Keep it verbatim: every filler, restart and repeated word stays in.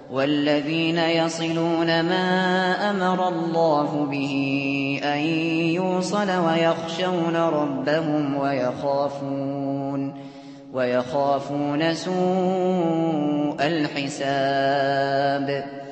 والذين يصلون ما أمر الله به أن يوصل ويخشون ربهم ويخافون ويخافون سوء الحساب